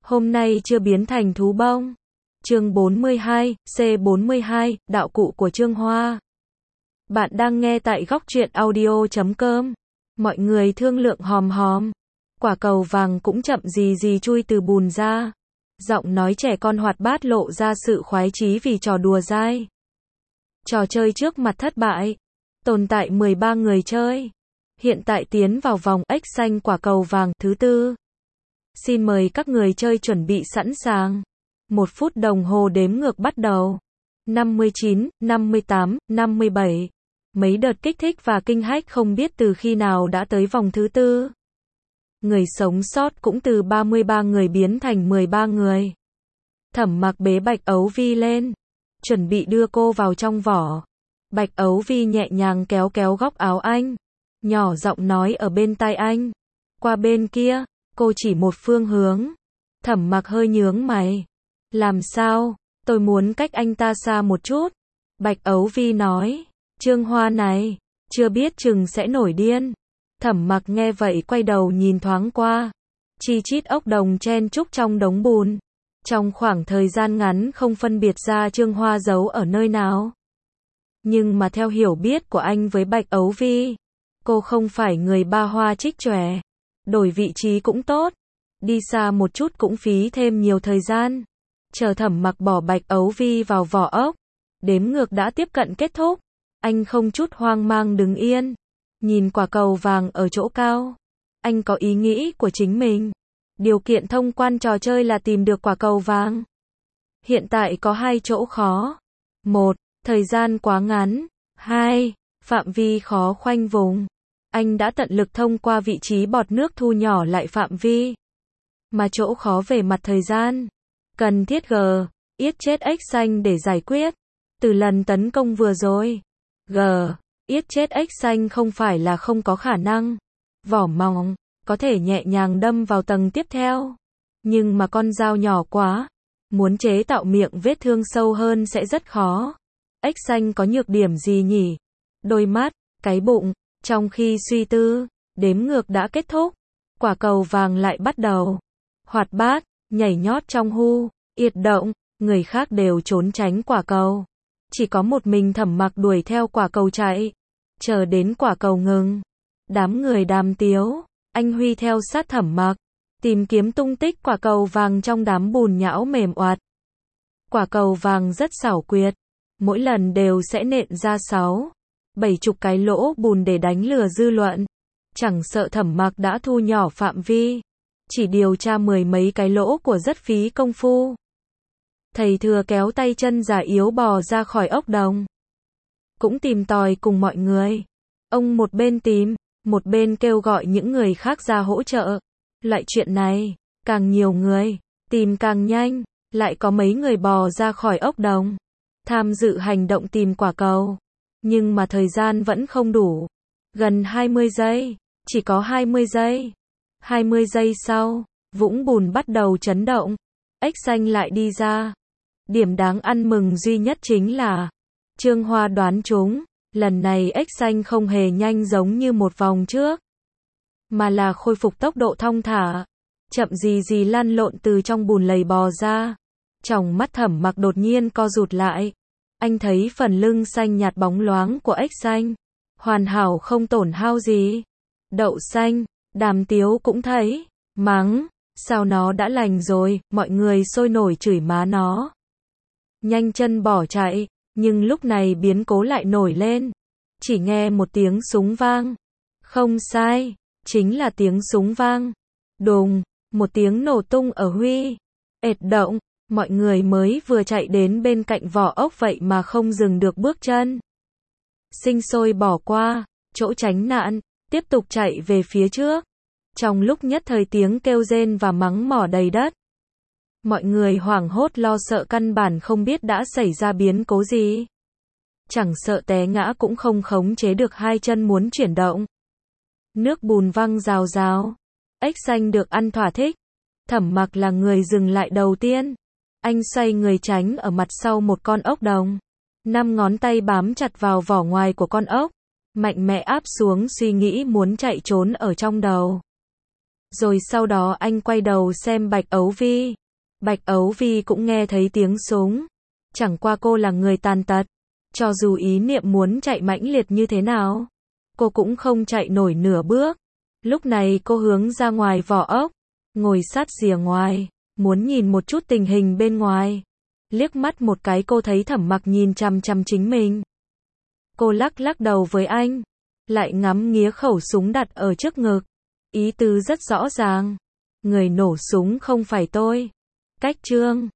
Hôm nay chưa biến thành thú bông. Chương 42, C42, đạo cụ của Trương Hoa. Bạn đang nghe tại góc truyện audio.com. Mọi người thương lượng hòm hòm. Quả cầu vàng cũng chậm gì gì chui từ bùn ra. Giọng nói trẻ con hoạt bát lộ ra sự khoái chí vì trò đùa dai. Trò chơi trước mặt thất bại. Tồn tại 13 người chơi. Hiện tại tiến vào vòng ếch xanh quả cầu vàng thứ tư. Xin mời các người chơi chuẩn bị sẵn sàng. 1 phút đồng hồ đếm ngược bắt đầu. 59, 58, 57. Mấy đợt kích thích và kinh hách không biết từ khi nào đã tới vòng thứ tư. Người sống sót cũng từ 33 người biến thành 13 người. Thẩm Mặc bế Bạch Ấu Vi lên, chuẩn bị đưa cô vào trong vỏ. Bạch Ấu Vi nhẹ nhàng kéo kéo góc áo anh, nhỏ giọng nói ở bên tai anh. Qua bên kia, cô chỉ một phương hướng. Thẩm Mặc hơi nhướng mày. Làm sao? Tôi muốn cách anh ta xa một chút. Bạch Ấu Vi nói. Trương Hoa này, chưa biết chừng sẽ nổi điên. Thẩm Mặc nghe vậy quay đầu nhìn thoáng qua. Chi chít ốc đồng chen chúc trong đống bùn. Trong khoảng thời gian ngắn không phân biệt ra Trương Hoa giấu ở nơi nào. Nhưng mà theo hiểu biết của anh với Bạch Ấu Vi, cô không phải người ba hoa trích chòe. Đổi vị trí cũng tốt. Đi xa một chút cũng phí thêm nhiều thời gian. Chờ Thẩm Mặc bỏ Bạch Ấu Vi vào vỏ ốc. Đếm ngược đã tiếp cận kết thúc. Anh không chút hoang mang đứng yên. Nhìn quả cầu vàng ở chỗ cao. Anh có ý nghĩ của chính mình. Điều kiện thông quan trò chơi là tìm được quả cầu vàng. Hiện tại có 2 chỗ khó. 1. Thời gian quá ngắn. 2. Phạm vi khó khoanh vùng. Anh đã tận lực thông qua vị trí bọt nước thu nhỏ lại phạm vi. Mà chỗ khó về mặt thời gian. Cần thiết yết chết ếch xanh để giải quyết. Từ lần tấn công vừa rồi. Yết chết ếch xanh không phải là không có khả năng. Vỏ mỏng, có thể nhẹ nhàng đâm vào tầng tiếp theo. Nhưng mà con dao nhỏ quá. Muốn chế tạo miệng vết thương sâu hơn sẽ rất khó. Ếch xanh có nhược điểm gì nhỉ? Đôi mắt, cái bụng. Trong khi suy tư, đếm ngược đã kết thúc. Quả cầu vàng lại bắt đầu. Hoạt bát, nhảy nhót trong yết động. Người khác đều trốn tránh quả cầu. Chỉ có một mình Thẩm Mặc đuổi theo quả cầu chạy. Chờ đến quả cầu ngừng. Đám người đàm tiếu. Anh Huy theo sát Thẩm Mặc. Tìm kiếm tung tích quả cầu vàng trong đám bùn nhão mềm oạt. Quả cầu vàng rất xảo quyệt. Mỗi lần đều sẽ nện ra 6-70 cái lỗ bùn để đánh lừa dư luận. Chẳng sợ Thẩm Mặc đã thu nhỏ phạm vi. Chỉ điều tra 10 mấy cái lỗ của rất phí công phu. Thầy thừa kéo tay chân già yếu bò ra khỏi ốc đồng. Cũng tìm tòi cùng mọi người. Ông một bên tìm, một bên kêu gọi những người khác ra hỗ trợ. Loại chuyện này, càng nhiều người, tìm càng nhanh. Lại có mấy người bò ra khỏi ốc đồng. Tham dự hành động tìm quả cầu. Nhưng mà thời gian vẫn không đủ. Gần 20 giây, chỉ có 20 giây. 20 giây sau, vũng bùn bắt đầu chấn động. Ếch xanh lại đi ra. Điểm đáng ăn mừng duy nhất chính là Trương Hoa đoán trúng, lần này ếch xanh không hề nhanh giống như một vòng trước, mà là khôi phục tốc độ thong thả, chậm gì gì lăn lộn từ trong bùn lầy bò ra. Tròng mắt Thẩm Mặc đột nhiên co rụt lại. Anh thấy phần lưng xanh nhạt bóng loáng của ếch xanh, hoàn hảo không tổn hao gì. Đậu xanh, đàm tiếu cũng thấy, mắng, sao nó đã lành rồi, mọi người sôi nổi chửi má nó. Nhanh chân bỏ chạy, nhưng lúc này biến cố lại nổi lên. Chỉ nghe một tiếng súng vang. Không sai, chính là tiếng súng vang. Đùng, một tiếng nổ tung ở ếch động. Mọi người mới vừa chạy đến bên cạnh vỏ ốc vậy mà không dừng được bước chân. Sinh sôi bỏ qua chỗ tránh nạn, tiếp tục chạy về phía trước. Trong lúc nhất thời tiếng kêu rên và mắng mỏ đầy đất. Mọi người hoảng hốt lo sợ căn bản không biết đã xảy ra biến cố gì. Chẳng sợ té ngã cũng không khống chế được hai chân muốn chuyển động. Nước bùn văng rào rào. Ếch xanh được ăn thỏa thích. Thẩm Mặc là người dừng lại đầu tiên. Anh xoay người tránh ở mặt sau một con ốc đồng. 5 ngón tay bám chặt vào vỏ ngoài của con ốc. Mạnh mẽ áp xuống suy nghĩ muốn chạy trốn ở trong đầu. Rồi sau đó anh quay đầu xem Bạch Ấu Vi. Bạch Ấu Vi cũng nghe thấy tiếng súng. Chẳng qua cô là người tàn tật. Cho dù ý niệm muốn chạy mãnh liệt như thế nào, cô cũng không chạy nổi nửa bước. Lúc này cô hướng ra ngoài vỏ ốc, ngồi sát rìa ngoài, muốn nhìn một chút tình hình bên ngoài. Liếc mắt một cái cô thấy Thẩm Mặc nhìn chằm chằm chính mình. Cô lắc lắc đầu với anh, lại ngắm nghía khẩu súng đặt ở trước ngực. Ý tứ rất rõ ràng. Người nổ súng không phải tôi. Cách Trương.